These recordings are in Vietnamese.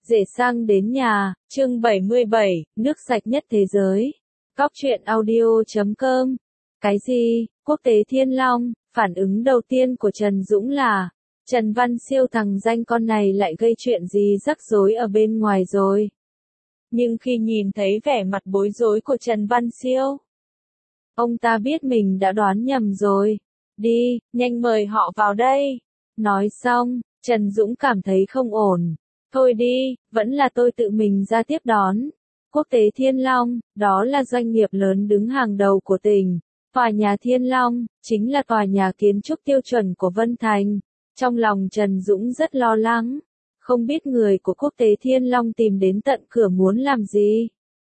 Dễ sang đến nhà, chương 77, nước sạch nhất thế giới. Góc truyện audio.com. Cái gì? Quốc tế Thiên Long, phản ứng đầu tiên của Trần Dũng là, Trần Văn Siêu thằng danh con này lại gây chuyện gì rắc rối ở bên ngoài rồi. Nhưng khi nhìn thấy vẻ mặt bối rối của Trần Văn Siêu, ông ta biết mình đã đoán nhầm rồi. Đi, nhanh mời họ vào đây. Nói xong, Trần Dũng cảm thấy không ổn. Thôi đi, vẫn là tôi tự mình ra tiếp đón. Quốc tế Thiên Long, đó là doanh nghiệp lớn đứng hàng đầu của tỉnh. Tòa nhà Thiên Long, chính là tòa nhà kiến trúc tiêu chuẩn của Vân Thành. Trong lòng Trần Dũng rất lo lắng. Không biết người của Quốc tế Thiên Long tìm đến tận cửa muốn làm gì.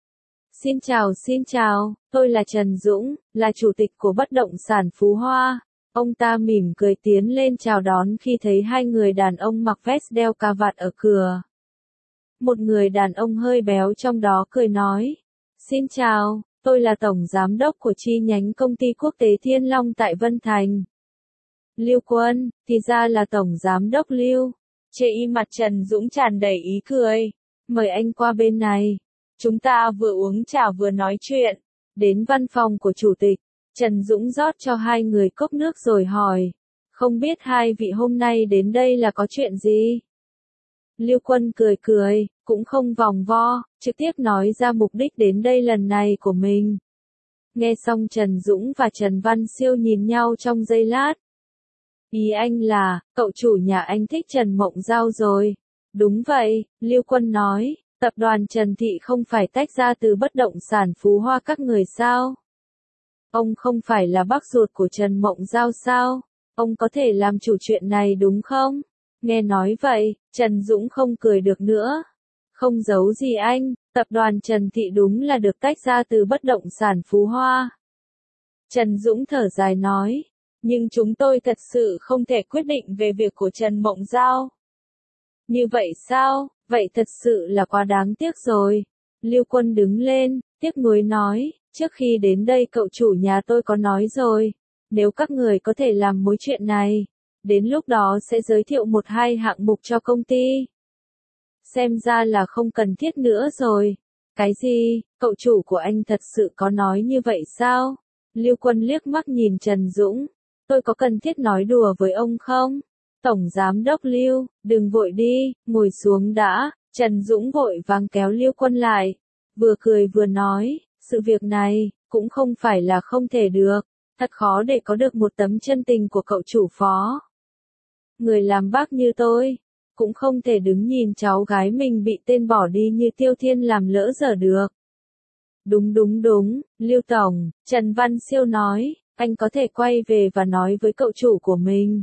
Xin chào, tôi là Trần Dũng, là chủ tịch của bất động sản Phú Hoa. Ông ta mỉm cười tiến lên chào đón khi thấy hai người đàn ông mặc vest đeo cà vạt ở cửa. Một người đàn ông hơi béo trong đó cười nói, xin chào, tôi là tổng giám đốc của chi nhánh công ty Quốc tế Thiên Long tại Vân Thành. Lưu Quân, thì ra là tổng giám đốc Lưu. Trên mặt Trần Dũng tràn đầy ý cười, mời anh qua bên này. Chúng ta vừa uống trà vừa nói chuyện. Đến văn phòng của chủ tịch, Trần Dũng rót cho hai người cốc nước rồi hỏi, không biết hai vị hôm nay đến đây là có chuyện gì? Lưu Quân cười, cũng không vòng vo, trực tiếp nói ra mục đích đến đây lần này của mình. Nghe xong Trần Dũng và Trần Văn Siêu nhìn nhau trong giây lát. Ý anh là, cậu chủ nhà anh thích Trần Mộng Giao rồi. Đúng vậy, Lưu Quân nói, tập đoàn Trần Thị không phải tách ra từ bất động sản Phú Hoa các người sao? Ông không phải là bác ruột của Trần Mộng Giao sao? Ông có thể làm chủ chuyện này đúng không? Nghe nói vậy, Trần Dũng không cười được nữa. Không giấu gì anh, tập đoàn Trần Thị đúng là được tách ra từ bất động sản Phú Hoa. Trần Dũng thở dài nói, nhưng chúng tôi thật sự không thể quyết định về việc của Trần Mộng Giao. Như vậy sao? Vậy thật sự là quá đáng tiếc rồi. Lưu Quân đứng lên, tiếc nuối nói, trước khi đến đây cậu chủ nhà tôi có nói rồi, nếu các người có thể làm mối chuyện này, đến lúc đó sẽ giới thiệu một hai hạng mục cho công ty. Xem ra là không cần thiết nữa rồi. Cái gì, cậu chủ của anh thật sự có nói như vậy sao? Lưu Quân liếc mắt nhìn Trần Dũng, tôi có cần thiết nói đùa với ông không? Tổng giám đốc Lưu, đừng vội đi, ngồi xuống đã. Trần Dũng vội vàng kéo Lưu Quân lại, vừa cười vừa nói, sự việc này, cũng không phải là không thể được, thật khó để có được một tấm chân tình của cậu chủ phó. Người làm bác như tôi, cũng không thể đứng nhìn cháu gái mình bị tên bỏ đi như Tiêu Thiên làm lỡ dở được. Đúng, Lưu Tổng, Trần Văn Siêu nói, anh có thể quay về và nói với cậu chủ của mình.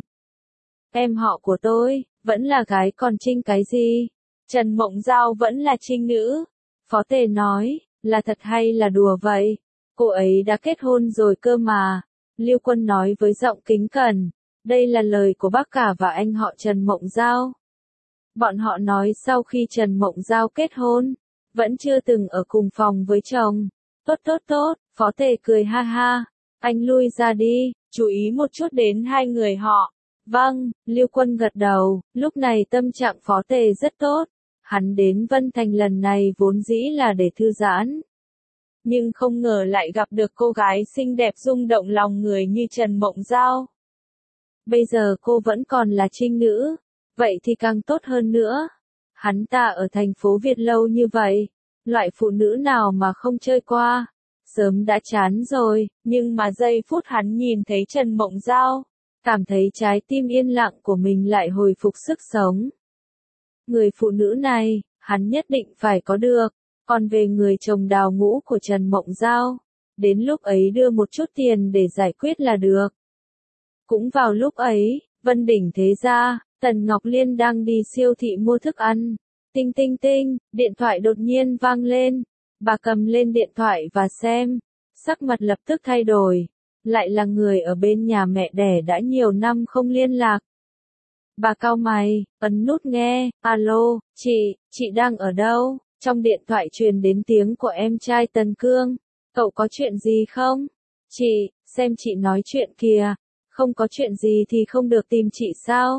Em họ của tôi, vẫn là gái còn trinh cái gì? Trần Mộng Giao vẫn là trinh nữ. Phó Tề nói, là thật hay là đùa vậy? Cô ấy đã kết hôn rồi cơ mà. Lưu Quân nói với giọng kính cẩn, đây là lời của bác cả và anh họ Trần Mộng Giao. Bọn họ nói sau khi Trần Mộng Giao kết hôn, vẫn chưa từng ở cùng phòng với chồng. Tốt, Phó Tề cười ha ha, anh lui ra đi, chú ý một chút đến hai người họ. Vâng, Lưu Quân gật đầu, lúc này tâm trạng Phó Tề rất tốt. Hắn đến Vân Thành lần này vốn dĩ là để thư giãn. Nhưng không ngờ lại gặp được cô gái xinh đẹp rung động lòng người như Trần Mộng Giao. Bây giờ cô vẫn còn là trinh nữ, vậy thì càng tốt hơn nữa. Hắn ta ở thành phố Việt lâu như vậy, loại phụ nữ nào mà không chơi qua, sớm đã chán rồi, nhưng mà giây phút hắn nhìn thấy Trần Mộng Giao, cảm thấy trái tim yên lặng của mình lại hồi phục sức sống. Người phụ nữ này, hắn nhất định phải có được, còn về người chồng đào ngũ của Trần Mộng Giao, đến lúc ấy đưa một chút tiền để giải quyết là được. Cũng vào lúc ấy, Vân Đỉnh Thế Gia, Tần Ngọc Liên đang đi siêu thị mua thức ăn. Tinh, điện thoại đột nhiên vang lên. Bà cầm lên điện thoại và xem, sắc mặt lập tức thay đổi. Lại là người ở bên nhà mẹ đẻ đã nhiều năm không liên lạc. Bà cau mày, ấn nút nghe, alo, chị đang ở đâu? Trong điện thoại truyền đến tiếng của em trai Tần Cương, cậu có chuyện gì không? Chị, xem chị nói chuyện kìa, không có chuyện gì thì không được tìm chị sao?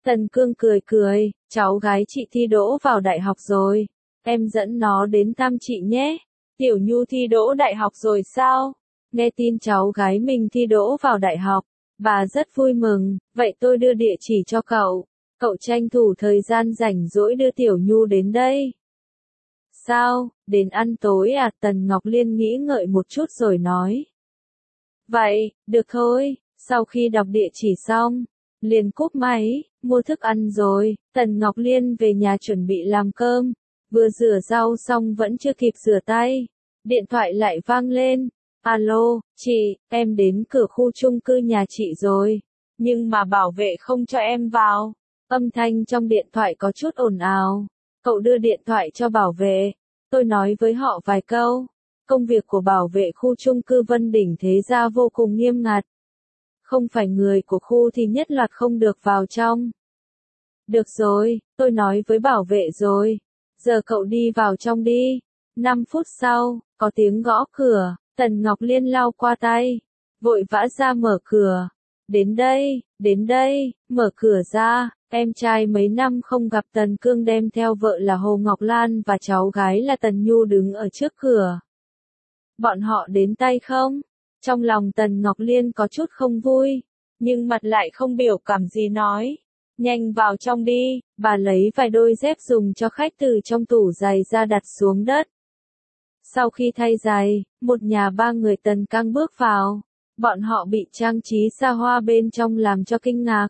Tần Cương cười cười, cháu gái chị thi đỗ vào đại học rồi. Em dẫn nó đến thăm chị nhé. Tiểu Nhu thi đỗ đại học rồi sao? Nghe tin cháu gái mình thi đỗ vào đại học, bà rất vui mừng, vậy tôi đưa địa chỉ cho cậu. Cậu tranh thủ thời gian rảnh rỗi đưa Tiểu Nhu đến đây. Sao, đến ăn tối à? Tần Ngọc Liên nghĩ ngợi một chút rồi nói. Vậy, được thôi, sau khi đọc địa chỉ xong, liền cúp máy, mua thức ăn rồi. Tần Ngọc Liên về nhà chuẩn bị làm cơm, vừa rửa rau xong vẫn chưa kịp rửa tay. Điện thoại lại vang lên. Alo, chị, em đến cửa khu chung cư nhà chị rồi, nhưng mà bảo vệ không cho em vào. Âm thanh trong điện thoại có chút ồn ào. Cậu đưa điện thoại cho bảo vệ. Tôi nói với họ vài câu. Công việc của bảo vệ khu chung cư Vân Đỉnh Thế Gia vô cùng nghiêm ngặt. Không phải người của khu thì nhất loạt không được vào trong. Được rồi, tôi nói với bảo vệ rồi. Giờ cậu đi vào trong đi. 5 phút sau, có tiếng gõ cửa. Tần Ngọc Liên lau qua tay, vội vã ra mở cửa. Đến đây, mở cửa ra. Em trai mấy năm không gặp Tần Cương đem theo vợ là Hồ Ngọc Lan và cháu gái là Tần Nhu đứng ở trước cửa. Bọn họ đến tay không? Trong lòng Tần Ngọc Liên có chút không vui, nhưng mặt lại không biểu cảm gì nói. Nhanh vào trong đi, bà lấy vài đôi dép dùng cho khách từ trong tủ giày ra đặt xuống đất. Sau khi thay giày, một nhà ba người Tần Cang bước vào. Bọn họ bị trang trí xa hoa bên trong làm cho kinh ngạc.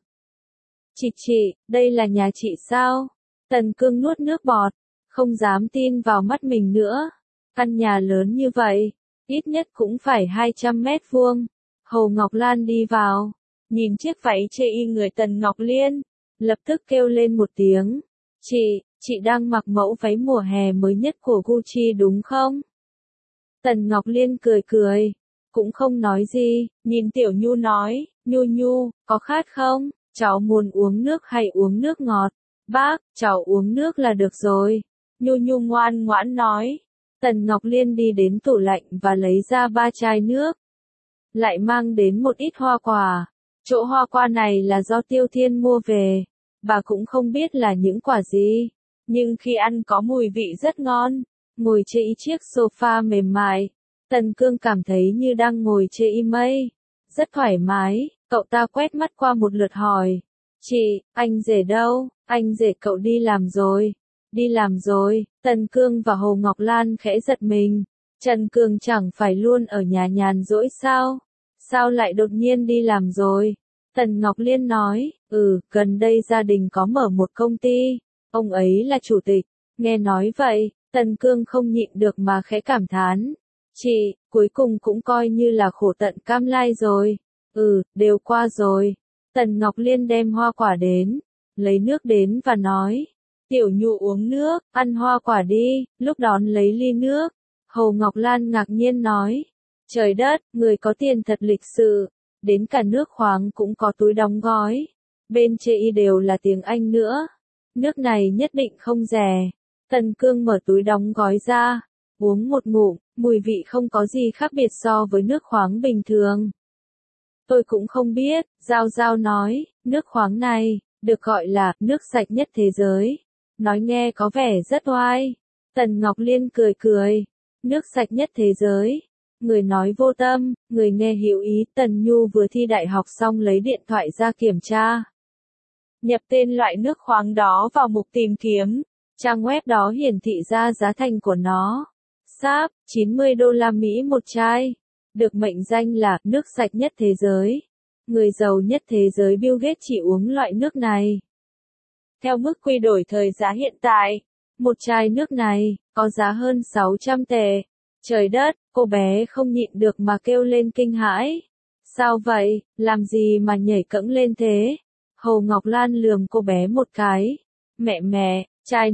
Chị, đây là nhà chị sao? Tần Cương nuốt nước bọt, không dám tin vào mắt mình nữa. Căn nhà lớn như vậy, ít nhất cũng phải 200 mét vuông. Hồ Ngọc Lan đi vào, nhìn chiếc váy chê y người Tần Ngọc Liên, lập tức kêu lên một tiếng. Chị đang mặc mẫu váy mùa hè mới nhất của Gucci đúng không? Tần Ngọc Liên cười, cũng không nói gì, nhìn Tiểu Nhu nói, Nhu, có khát không? Cháu muốn uống nước hay uống nước ngọt? Bác, cháu uống nước là được rồi. Nhu ngoan ngoãn nói. Tần Ngọc Liên đi đến tủ lạnh và lấy ra 3 chai nước. Lại mang đến một ít hoa quả. Chỗ hoa quả này là do Tiêu Thiên mua về. Bà cũng không biết là những quả gì. Nhưng khi ăn có mùi vị rất ngon. Ngồi trên chiếc sofa mềm mại. Tần Cương cảm thấy như đang ngồi trên mây. Rất thoải mái. Cậu ta quét mắt qua một lượt hỏi. Chị, anh rể đâu? Anh rể cậu đi làm rồi. Đi làm rồi. Tần Cương và Hồ Ngọc Lan khẽ giật mình. Trần Cường chẳng phải luôn ở nhà nhàn rỗi sao? Sao lại đột nhiên đi làm rồi? Tần Ngọc Liên nói, gần đây gia đình có mở một công ty. Ông ấy là chủ tịch. Nghe nói vậy, Tần Cương không nhịn được mà khẽ cảm thán. Chị, cuối cùng cũng coi như là khổ tận cam lai rồi. Đều qua rồi. Tần Ngọc Liên đem hoa quả đến, lấy nước đến và nói. Tiểu Nhu uống nước, ăn hoa quả đi, lúc đón lấy ly nước. Hồ Ngọc Lan ngạc nhiên nói. Trời đất, người có tiền thật lịch sự. Đến cả nước khoáng cũng có túi đóng gói. Bên chê y đều là tiếng Anh nữa. Nước này nhất định không rẻ. Tần Cương mở túi đóng gói ra. Uống một ngụm, mùi vị không có gì khác biệt so với nước khoáng bình thường. Tôi cũng không biết, Giao nói, nước khoáng này, được gọi là nước sạch nhất thế giới. Nói nghe có vẻ rất oai. Tần Ngọc Liên cười. Nước sạch nhất thế giới. Người nói vô tâm, người nghe hiểu ý. Tần Nhu vừa thi đại học xong lấy điện thoại ra kiểm tra. Nhập tên loại nước khoáng đó vào mục tìm kiếm. Trang web đó hiển thị ra giá thành của nó. Sáp, $90 một chai. Được mệnh danh là nước sạch nhất thế giới. Người giàu nhất thế giới Bill Gates chỉ uống loại nước này. Theo mức quy đổi thời giá hiện tại, một chai nước này có giá hơn 600 tệ. Trời đất, cô bé không nhịn được mà kêu lên kinh hãi. Sao vậy, làm gì mà nhảy cẫng lên thế? Hồ Ngọc Lan lườm cô bé một cái. Mẹ, chai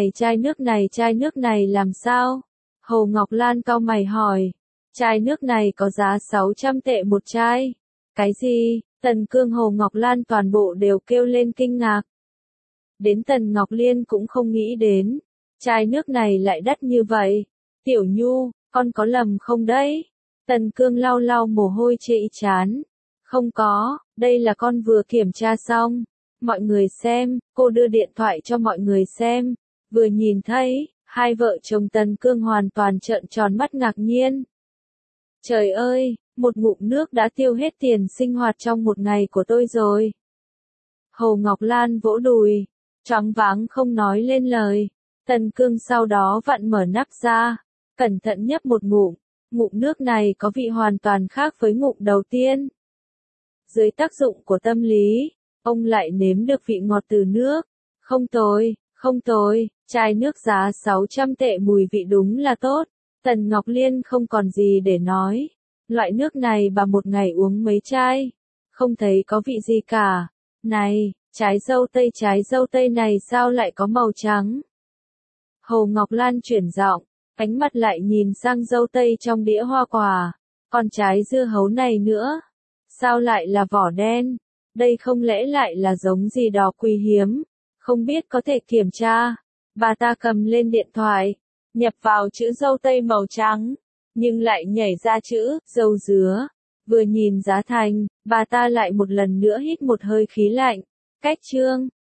nước này làm sao? Hồ Ngọc Lan cau mày hỏi. Chai nước này có giá 600 tệ một chai. Cái gì? Tần Cương Hồ Ngọc Lan toàn bộ đều kêu lên kinh ngạc. Đến Tần Ngọc Liên cũng không nghĩ đến. Chai nước này lại đắt như vậy. Tiểu Nhu, con có lầm không đấy? Tần Cương lau mồ hôi trên trán. Không có, đây là con vừa kiểm tra xong. Mọi người xem, cô đưa điện thoại cho mọi người xem. Vừa nhìn thấy, hai vợ chồng Tần Cương hoàn toàn trợn tròn mắt ngạc nhiên. Trời ơi, một ngụm nước đã tiêu hết tiền sinh hoạt trong một ngày của tôi rồi. Hồ Ngọc Lan vỗ đùi, choáng váng không nói lên lời. Tần Cương sau đó vặn mở nắp ra, cẩn thận nhấp một ngụm. Ngụm nước này có vị hoàn toàn khác với ngụm đầu tiên. Dưới tác dụng của tâm lý, ông lại nếm được vị ngọt từ nước. Không tồi, không tồi, chai nước giá 600 tệ mùi vị đúng là tốt. Tần Ngọc Liên không còn gì để nói. Loại nước này bà một ngày uống mấy chai. Không thấy có vị gì cả. Này, trái dâu tây này sao lại có màu trắng? Hồ Ngọc Lan chuyển giọng, ánh mắt lại nhìn sang dâu tây trong đĩa hoa quả. Còn trái dưa hấu này nữa, sao lại là vỏ đen? Đây không lẽ lại là giống gì đó quý hiếm? Không biết có thể kiểm tra. Bà ta cầm lên điện thoại, nhập vào chữ dâu tây màu trắng, nhưng lại nhảy ra chữ dâu dứa. Vừa nhìn giá thành, bà ta lại một lần nữa hít một hơi khí lạnh. Cách chương